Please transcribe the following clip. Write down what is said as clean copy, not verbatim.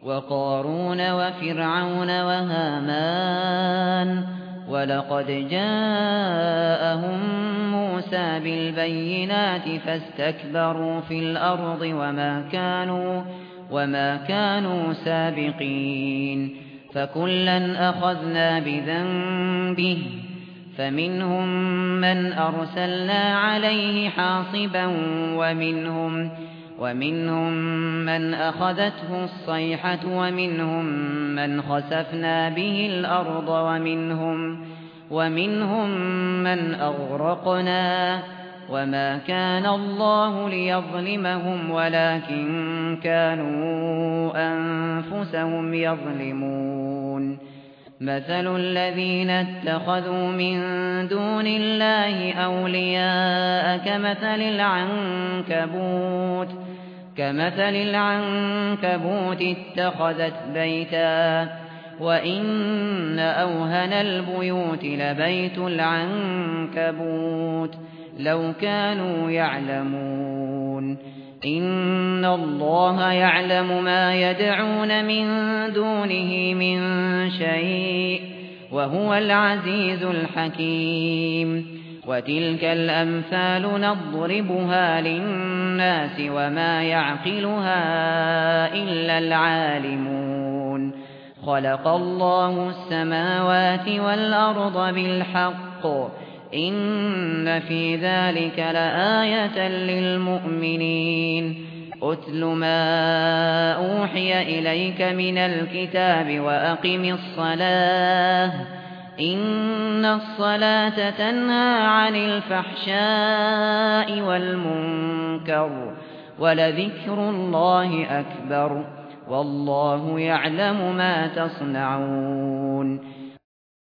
وقارون وفرعون وهامان ولقد جاءهم موسى بالبينات فاستكبروا في الأرض وما كانوا سابقين فكلا أخذنا بذنبه فمنهم من أرسلنا عليه حاصبا ومنهم من أخذته الصيحة ومنهم من خسفنا به الأرض ومنهم من أغرقنا وما كان الله ليظلمهم ولكن كانوا أنفسهم يظلمون مثل الذين اتخذوا من دون الله أولياء كمثل العنكبوت اتخذت بيتا وإن أوهن البيوت لبيت العنكبوت لو كانوا يعلمون إن الله يعلم ما يدعون من دونه من شيء وهو العزيز الحكيم وتلك الأمثال نضربها للناس وما يعقلها إلا العالمون خلق الله السماوات والأرض بالحق إن في ذلك لآية للمؤمنين أتل ما أوحي إليك من الكتاب وأقم الصلاة إن الصلاة تنهى عن الفحشاء والمنكر ولذكر الله أكبر والله يعلم ما تصنعون